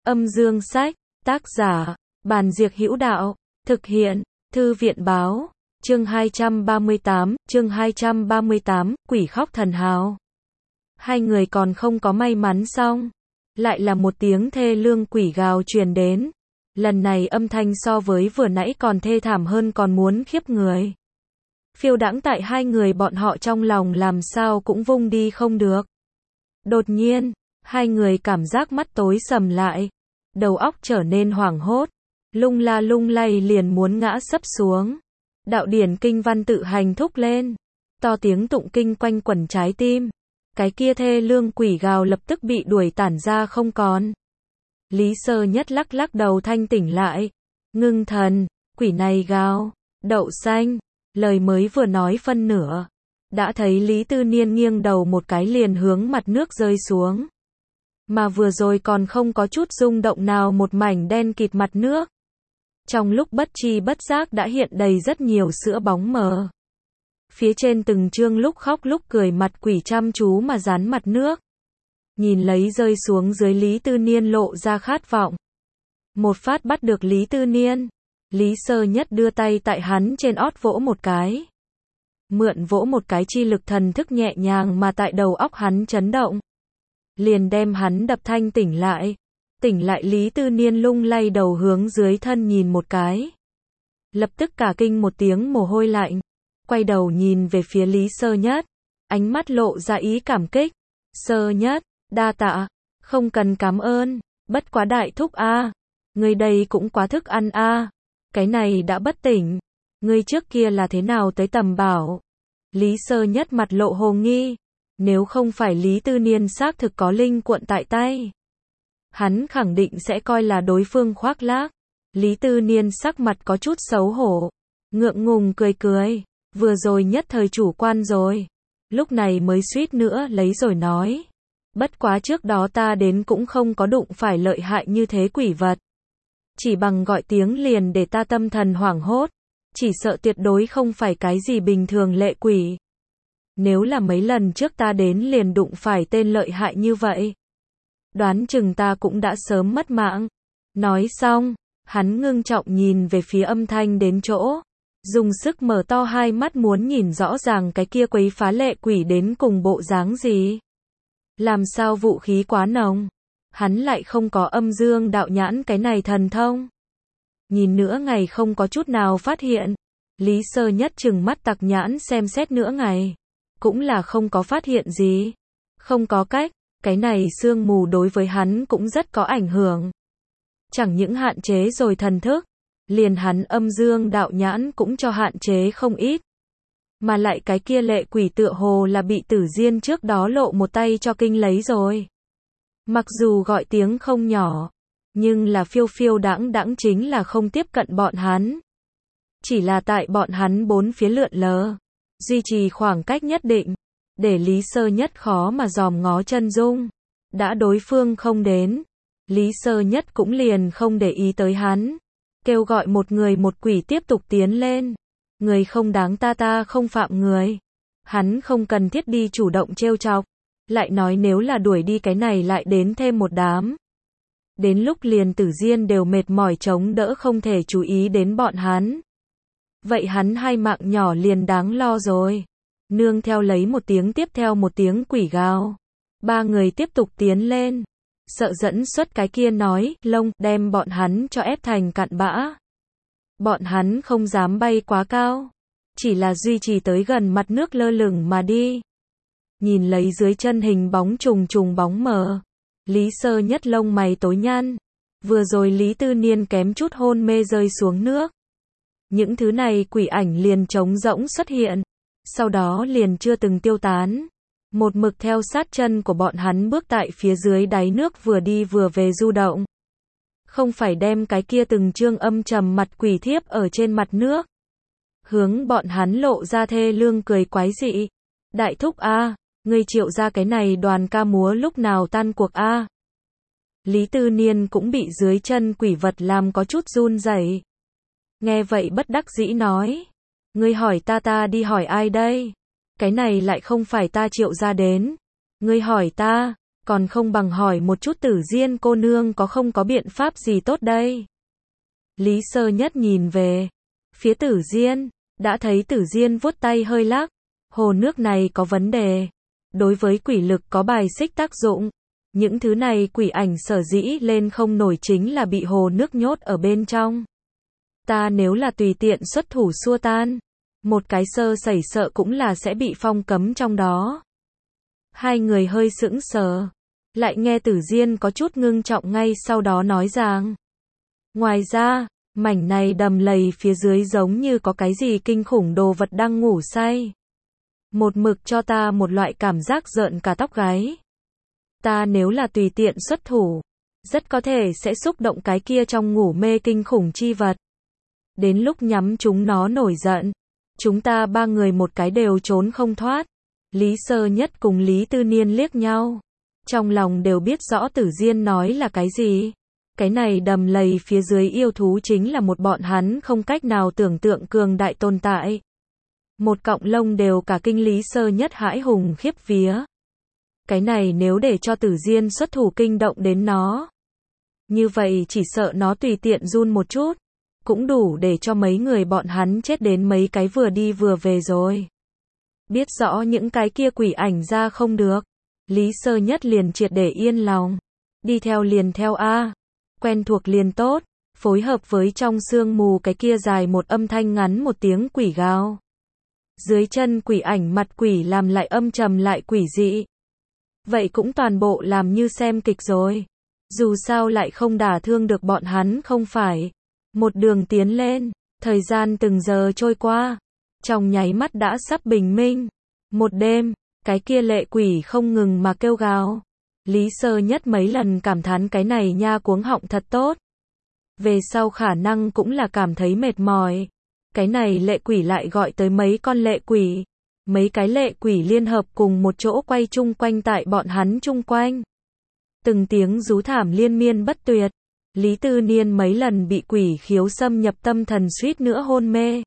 Âm dương sách, tác giả, Bàn Diệc Hữu Đạo, thực hiện, Thư viện báo, chương 238, quỷ khóc thần hào. Hai người còn không có may mắn xong, lại là một tiếng thê lương quỷ gào truyền đến. Lần này âm thanh so với vừa nãy còn thê thảm hơn, còn muốn khiếp người. Phiêu đãng tại hai người bọn họ trong lòng làm sao cũng vung đi không được. Đột nhiên, hai người cảm giác mắt tối sầm lại, đầu óc trở nên hoảng hốt, lung la lung lay liền muốn ngã sấp xuống. Đạo điển kinh văn tự hành thúc lên, to tiếng tụng kinh quanh quẩn trái tim. Cái kia thê lương quỷ gào lập tức bị đuổi tản ra không còn. Lý Sơ Nhất lắc lắc đầu thanh tỉnh lại, ngưng thần, quỷ này gào, đậu xanh, lời mới vừa nói phân nửa, đã thấy Lý Tư Niên nghiêng đầu một cái liền hướng mặt nước rơi xuống. Mà vừa rồi còn không có chút rung động nào, một mảnh đen kịt mặt nước. Trong lúc bất tri bất giác đã hiện đầy rất nhiều sữa bóng mờ. Phía trên từng chương lúc khóc lúc cười mặt quỷ chăm chú mà dán mặt nước. Nhìn lấy rơi xuống dưới, Lý Tư Niên lộ ra khát vọng. Một phát bắt được Lý Tư Niên, Lý Sơ Nhất đưa tay tại hắn trên ót vỗ một cái. Mượn vỗ một cái chi lực thần thức nhẹ nhàng mà tại đầu óc hắn chấn động. Liền đem hắn đập thanh tỉnh lại. Tỉnh lại Lý Tư Niên lung lay đầu hướng dưới thân nhìn một cái. Lập tức cả kinh một tiếng mồ hôi lạnh. Quay đầu nhìn về phía Lý Sơ Nhất. Ánh mắt lộ ra ý cảm kích. Sơ Nhất, đa tạ. Không cần cảm ơn. Bất quá đại thúc a, người đây cũng quá thức ăn a. Cái này đã bất tỉnh. Ngươi trước kia là thế nào tới tầm bảo? Lý Sơ Nhất mặt lộ hồ nghi. Nếu không phải Lý Tư Niên xác thực có linh cuộn tại tay, hắn khẳng định sẽ coi là đối phương khoác lác. Lý Tư Niên sắc mặt có chút xấu hổ, ngượng ngùng cười cười, vừa rồi nhất thời chủ quan rồi, lúc này mới suýt nữa lấy rồi nói. Bất quá trước đó ta đến cũng không có đụng phải lợi hại như thế quỷ vật. Chỉ bằng gọi tiếng liền để ta tâm thần hoảng hốt, chỉ sợ tuyệt đối không phải cái gì bình thường lệ quỷ. Nếu là mấy lần trước ta đến liền đụng phải tên lợi hại như vậy, đoán chừng ta cũng đã sớm mất mạng. Nói xong, hắn ngưng trọng nhìn về phía âm thanh đến chỗ, dùng sức mở to hai mắt muốn nhìn rõ ràng cái kia quấy phá lệ quỷ đến cùng bộ dáng gì. Làm sao vũ khí quá nồng, hắn lại không có âm dương đạo nhãn cái này thần thông. Nhìn nửa ngày không có chút nào phát hiện, Lý Sơ Nhất trừng mắt tặc nhãn xem xét nửa ngày, cũng là không có phát hiện gì. Không có cách, cái này sương mù đối với hắn cũng rất có ảnh hưởng. Chẳng những hạn chế rồi thần thức, liền hắn âm dương đạo nhãn cũng cho hạn chế không ít. Mà lại cái kia lệ quỷ tựa hồ là bị Tử Diên trước đó lộ một tay cho kinh lấy rồi. Mặc dù gọi tiếng không nhỏ, nhưng là phiêu phiêu đãng đãng chính là không tiếp cận bọn hắn. Chỉ là tại bọn hắn bốn phía lượn lờ, duy trì khoảng cách nhất định, để Lý Sơ Nhất khó mà dòm ngó chân dung. Đã đối phương không đến, Lý Sơ Nhất cũng liền không để ý tới hắn, kêu gọi một người một quỷ tiếp tục tiến lên. Người không đáng ta không phạm người. Hắn không cần thiết đi chủ động trêu chọc, lại nói nếu là đuổi đi cái này lại đến thêm một đám. Đến lúc liền Tử Diên đều mệt mỏi chống đỡ không thể chú ý đến bọn hắn. Vậy hắn hai mạng nhỏ liền đáng lo rồi. Nương theo lấy một tiếng tiếp theo một tiếng quỷ gào, ba người tiếp tục tiến lên, sợ dẫn xuất cái kia nói lông đem bọn hắn cho ép thành cặn bã. Bọn hắn không dám bay quá cao, chỉ là duy trì tới gần mặt nước lơ lửng mà đi. Nhìn lấy dưới chân hình bóng trùng trùng bóng mờ, Lý Sơ Nhất lông mày tối nhăn. Vừa rồi Lý Tư Niên kém chút hôn mê rơi xuống nước. Những thứ này quỷ ảnh liền trống rỗng xuất hiện, sau đó liền chưa từng tiêu tán. Một mực theo sát chân của bọn hắn bước tại phía dưới đáy nước vừa đi vừa về du động. Không phải đem cái kia từng chương âm trầm mặt quỷ thiếp ở trên mặt nước. Hướng bọn hắn lộ ra thê lương cười quái dị. Đại thúc a, ngươi triệu ra cái này đoàn ca múa lúc nào tan cuộc a? Lý Tư Niên cũng bị dưới chân quỷ vật làm có chút run rẩy. Nghe vậy bất đắc dĩ nói, ngươi hỏi ta đi hỏi ai đây? Cái này lại không phải ta triệu ra đến. Ngươi hỏi ta, còn không bằng hỏi một chút Tử Diên cô nương có không có biện pháp gì tốt đây. Lý Sơ Nhất nhìn về phía Tử Diên, đã thấy Tử Diên vuốt tay hơi lắc, hồ nước này có vấn đề. Đối với quỷ lực có bài xích tác dụng. Những thứ này quỷ ảnh sở dĩ lên không nổi chính là bị hồ nước nhốt ở bên trong. Ta nếu là tùy tiện xuất thủ xua tan, một cái sơ sẩy sợ cũng là sẽ bị phong cấm trong đó. Hai người hơi sững sờ, lại nghe Tử Diên có chút ngưng trọng ngay sau đó nói rằng. Ngoài ra, mảnh này đầm lầy phía dưới giống như có cái gì kinh khủng đồ vật đang ngủ say. Một mực cho ta một loại cảm giác rợn cả tóc gáy. Ta nếu là tùy tiện xuất thủ, rất có thể sẽ xúc động cái kia trong ngủ mê kinh khủng chi vật. Đến lúc nhắm chúng nó nổi giận, chúng ta ba người một cái đều trốn không thoát. Lý Sơ Nhất cùng Lý Tư Niên liếc nhau, trong lòng đều biết rõ Tử Diên nói là cái gì. Cái này đầm lầy phía dưới yêu thú chính là một bọn hắn không cách nào tưởng tượng cường đại tồn tại. Một cọng lông đều cả kinh Lý Sơ Nhất hãi hùng khiếp vía. Cái này nếu để cho Tử Diên xuất thủ kinh động đến nó, như vậy chỉ sợ nó tùy tiện run một chút, cũng đủ để cho mấy người bọn hắn chết đến mấy cái vừa đi vừa về rồi. Biết rõ những cái kia quỷ ảnh ra không được, Lý Sơ Nhất liền triệt để yên lòng. Đi theo liền theo a, quen thuộc liền tốt, phối hợp với trong sương mù cái kia dài một âm thanh ngắn một tiếng quỷ gào. Dưới chân quỷ ảnh mặt quỷ làm lại âm trầm lại quỷ dị. Vậy cũng toàn bộ làm như xem kịch rồi. Dù sao lại không đả thương được bọn hắn không phải. Một đường tiến lên, thời gian từng giờ trôi qua. Trong nháy mắt đã sắp bình minh. Một đêm, cái kia lệ quỷ không ngừng mà kêu gào. Lý Sơ Nhất mấy lần cảm thán cái này nha cuống họng thật tốt. Về sau khả năng cũng là cảm thấy mệt mỏi. Cái này lệ quỷ lại gọi tới mấy con lệ quỷ. Mấy cái lệ quỷ liên hợp cùng một chỗ quay chung quanh tại bọn hắn chung quanh. Từng tiếng rú thảm liên miên bất tuyệt. Lý Tư Niên mấy lần bị quỷ khiếu xâm nhập tâm thần suýt nữa hôn mê.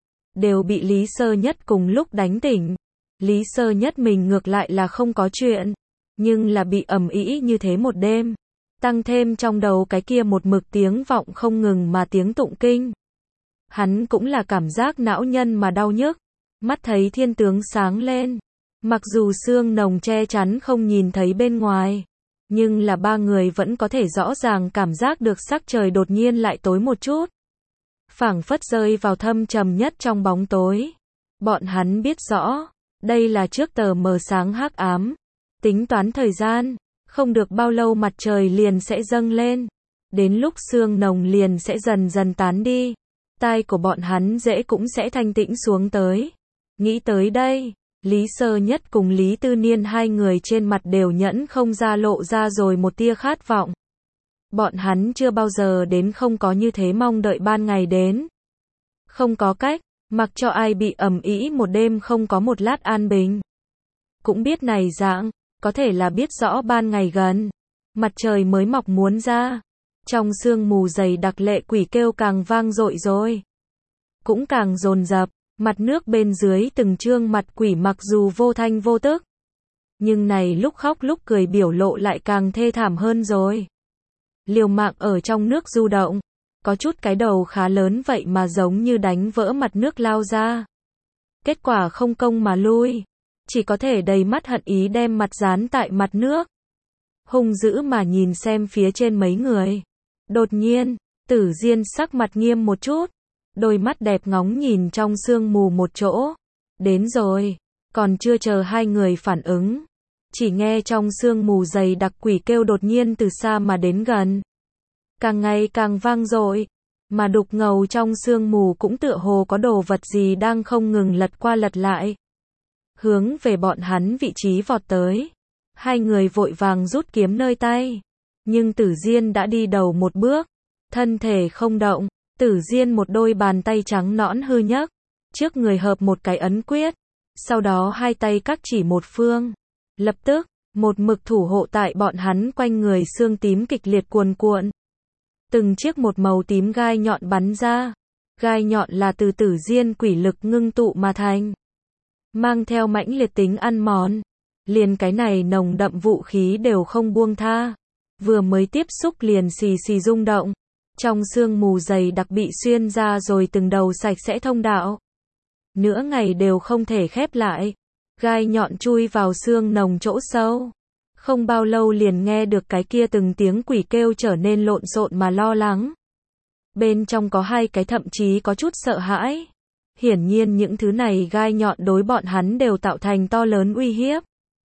Đều bị Lý Sơ Nhất cùng lúc đánh tỉnh. Lý Sơ Nhất mình ngược lại là không có chuyện. Nhưng là bị ầm ĩ như thế một đêm. Tăng thêm trong đầu cái kia một mực tiếng vọng không ngừng mà tiếng tụng kinh. Hắn cũng là cảm giác não nhân mà đau nhức. Mắt thấy thiên tướng sáng lên. Mặc dù sương nồng che chắn không nhìn thấy bên ngoài. Nhưng là ba người vẫn có thể rõ ràng cảm giác được sắc trời đột nhiên lại tối một chút. Phảng phất rơi vào thâm trầm nhất trong bóng tối. Bọn hắn biết rõ. Đây là trước tờ mờ sáng hắc ám. Tính toán thời gian. Không được bao lâu mặt trời liền sẽ dâng lên. Đến lúc sương nồng liền sẽ dần dần tán đi. Tai của bọn hắn dễ cũng sẽ thanh tĩnh xuống tới. Nghĩ tới đây, Lý Sơ Nhất cùng Lý Tư Niên hai người trên mặt đều nhẫn không ra lộ ra rồi một tia khát vọng. Bọn hắn chưa bao giờ đến không có như thế mong đợi ban ngày đến. Không có cách, mặc cho ai bị ầm ĩ một đêm không có một lát an bình. Cũng biết này dạng, có thể là biết rõ ban ngày gần. Mặt trời mới mọc muốn ra. Trong sương mù dày đặc lệ quỷ kêu càng vang dội rồi. Cũng càng dồn dập. Mặt nước bên dưới từng trương mặt quỷ mặc dù vô thanh vô tức. Nhưng này lúc khóc lúc cười biểu lộ lại càng thê thảm hơn rồi. Liều mạng ở trong nước du động. Có chút cái đầu khá lớn vậy mà giống như đánh vỡ mặt nước lao ra. Kết quả không công mà lui. Chỉ có thể đầy mắt hận ý đem mặt dán tại mặt nước. Hung dữ mà nhìn xem phía trên mấy người. Đột nhiên, Tử Diên sắc mặt nghiêm một chút. Đôi mắt đẹp ngóng nhìn trong sương mù một chỗ. Đến rồi. Còn chưa chờ hai người phản ứng. Chỉ nghe trong sương mù dày đặc quỷ kêu đột nhiên từ xa mà đến gần. Càng ngày càng vang dội. Mà đục ngầu trong sương mù cũng tựa hồ có đồ vật gì đang không ngừng lật qua lật lại. Hướng về bọn hắn vị trí vọt tới. Hai người vội vàng rút kiếm nơi tay. Nhưng Tử Diên đã đi đầu một bước. Thân thể không động. Tử Diên một đôi bàn tay trắng nõn hư nhấc. Trước người hợp một cái ấn quyết. Sau đó hai tay các chỉ một phương. Lập tức, một mực thủ hộ tại bọn hắn quanh người xương tím kịch liệt cuồn cuộn. Từng chiếc một màu tím gai nhọn bắn ra. Gai nhọn là từ Tử Diên quỷ lực ngưng tụ mà thành. Mang theo mãnh liệt tính ăn mòn. liền cái này nồng đậm vũ khí đều không buông tha. Vừa mới tiếp xúc liền xì xì rung động. Trong sương mù dày đặc bị xuyên ra rồi từng đầu sạch sẽ thông đạo. Nửa ngày đều không thể khép lại. Gai nhọn chui vào xương nồng chỗ sâu. Không bao lâu liền nghe được cái kia từng tiếng quỷ kêu trở nên lộn xộn mà lo lắng. Bên trong có hai cái thậm chí có chút sợ hãi. Hiển nhiên những thứ này gai nhọn đối bọn hắn đều tạo thành to lớn uy hiếp.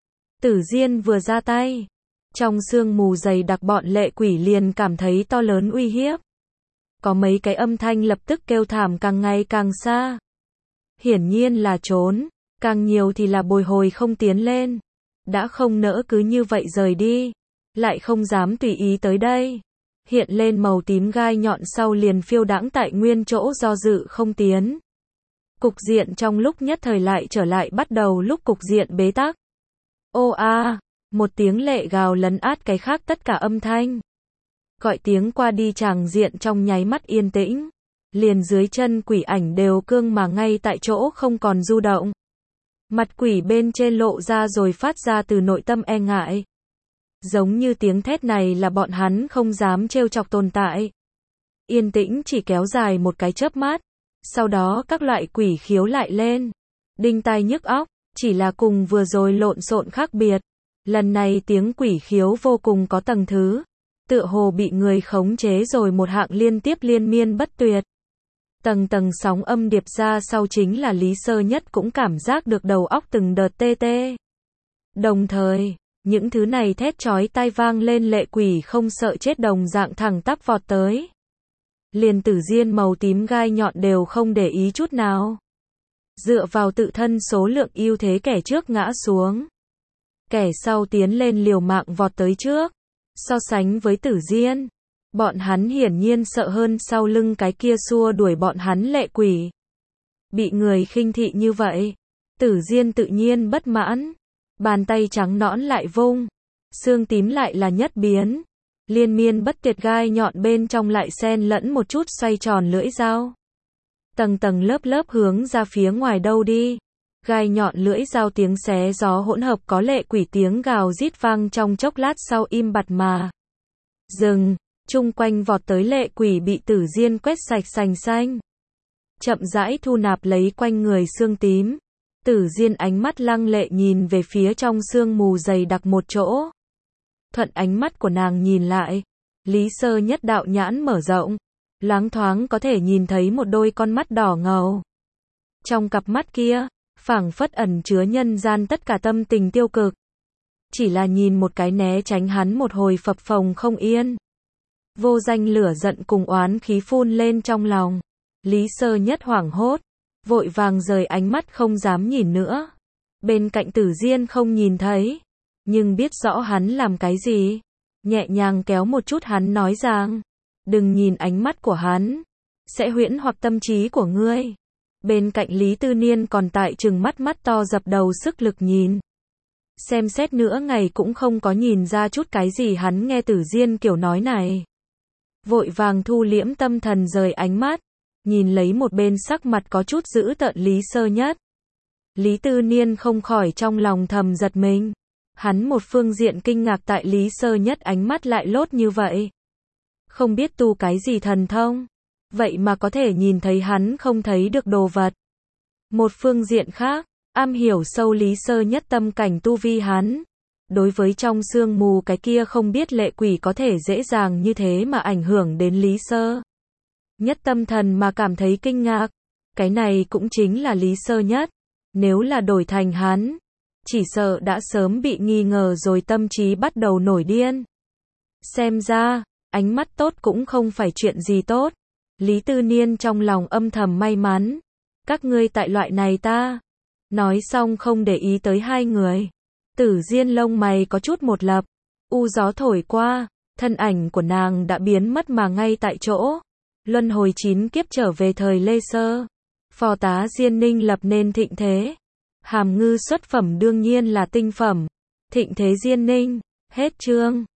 Tử Diên vừa ra tay. Trong sương mù dày đặc bọn lệ quỷ liền cảm thấy to lớn uy hiếp. Có mấy cái âm thanh lập tức kêu thảm càng ngày càng xa. Hiển nhiên là trốn, càng nhiều thì là bồi hồi không tiến lên. Đã không nỡ cứ như vậy rời đi, lại không dám tùy ý tới đây. Hiện lên màu tím gai nhọn sau liền phiêu đãng tại nguyên chỗ do dự không tiến. Cục diện trong lúc nhất thời lại trở lại bắt đầu lúc cục diện bế tắc. Ô a, một tiếng lệ gào lấn át cái khác tất cả âm thanh. Gọi tiếng qua đi tràng diện trong nháy mắt yên tĩnh. Liền dưới chân quỷ ảnh đều cương mà ngay tại chỗ không còn du động. Mặt quỷ bên trên lộ ra rồi phát ra từ nội tâm e ngại. Giống như tiếng thét này là bọn hắn không dám trêu chọc tồn tại. Yên tĩnh chỉ kéo dài một cái chớp mắt. Sau đó các loại quỷ khiếu lại lên. Đinh tai nhức óc, chỉ là cùng vừa rồi lộn xộn khác biệt. Lần này tiếng quỷ khiếu vô cùng có tầng thứ. Tựa hồ bị người khống chế rồi một hạng liên tiếp liên miên bất tuyệt. Tầng tầng sóng âm điệp ra sau chính là Lý Sơ Nhất cũng cảm giác được đầu óc từng đợt tê tê. Đồng thời, những thứ này thét chói tai vang lên lệ quỷ không sợ chết đồng dạng thẳng tắp vọt tới. Liền Tử Diên màu tím gai nhọn đều không để ý chút nào. Dựa vào tự thân số lượng ưu thế kẻ trước ngã xuống. Kẻ sau tiến lên liều mạng vọt tới trước. So sánh với Tử Diên, bọn hắn hiển nhiên sợ hơn sau lưng cái kia xua đuổi bọn hắn lệ quỷ. Bị người khinh thị như vậy, Tử Diên tự nhiên bất mãn. Bàn tay trắng nõn lại vung, xương tím lại là nhất biến. Liên miên bất tuyệt gai nhọn bên trong lại xen lẫn một chút xoay tròn lưỡi dao. Tầng tầng lớp lớp hướng ra phía ngoài đâu đi. Gai nhọn lưỡi dao tiếng xé gió hỗn hợp có lệ quỷ tiếng gào rít vang trong chốc lát sau im bặt mà dừng. Chung quanh vọt tới lệ quỷ bị Tử Diên quét sạch sành xanh. Chậm rãi thu nạp lấy quanh người xương tím. Tử Diên ánh mắt lăng lệ nhìn về phía trong sương mù dày đặc một chỗ. Thuận ánh mắt của nàng nhìn lại, Lý Sơ Nhất đạo nhãn mở rộng, loáng thoáng có thể nhìn thấy một đôi con mắt đỏ ngầu. Trong cặp mắt kia, phảng phất ẩn chứa nhân gian tất cả tâm tình tiêu cực. Chỉ là nhìn một cái né tránh hắn một hồi phập phồng không yên. Vô danh lửa giận cùng oán khí phun lên trong lòng. Lý Sơ Nhất hoảng hốt, vội vàng rời ánh mắt không dám nhìn nữa. Bên cạnh Tử Diên không nhìn thấy, nhưng biết rõ hắn làm cái gì. Nhẹ nhàng kéo một chút hắn nói rằng, đừng nhìn ánh mắt của hắn, sẽ huyễn hoặc tâm trí của ngươi. Bên cạnh Lý Tư Niên còn tại trừng mắt mắt to dập đầu sức lực nhìn. Xem xét nữa ngày cũng không có nhìn ra chút cái gì hắn nghe Tử Diên kiểu nói này. Vội vàng thu liễm tâm thần rời ánh mắt, nhìn lấy một bên sắc mặt có chút dữ tợn Lý Sơ Nhất. Lý Tư Niên không khỏi trong lòng thầm giật mình. Hắn một phương diện kinh ngạc tại Lý Sơ Nhất ánh mắt lại lốt như vậy. Không biết tu cái gì thần thông, vậy mà có thể nhìn thấy hắn không thấy được đồ vật. Một phương diện khác, am hiểu sâu Lý Sơ Nhất tâm cảnh tu vi hắn. Đối với trong sương mù cái kia không biết lệ quỷ có thể dễ dàng như thế mà ảnh hưởng đến Lý Sơ Nhất tâm thần mà cảm thấy kinh ngạc. Cái này cũng chính là Lý Sơ Nhất. Nếu là đổi thành hắn, chỉ sợ đã sớm bị nghi ngờ rồi tâm trí bắt đầu nổi điên. Xem ra, ánh mắt tốt cũng không phải chuyện gì tốt. Lý Tư Niên trong lòng âm thầm may mắn. Các ngươi tại loại này ta. Nói xong không để ý tới hai người. Tử Diên lông mày có chút một lập. U gió thổi qua, thân ảnh của nàng đã biến mất mà ngay tại chỗ. Luân hồi 9 kiếp trở về thời Lê Sơ. Phò tá Diên Ninh lập nên thịnh thế. Hàm ngư xuất phẩm đương nhiên là tinh phẩm. Thịnh thế Diên Ninh. Hết chương.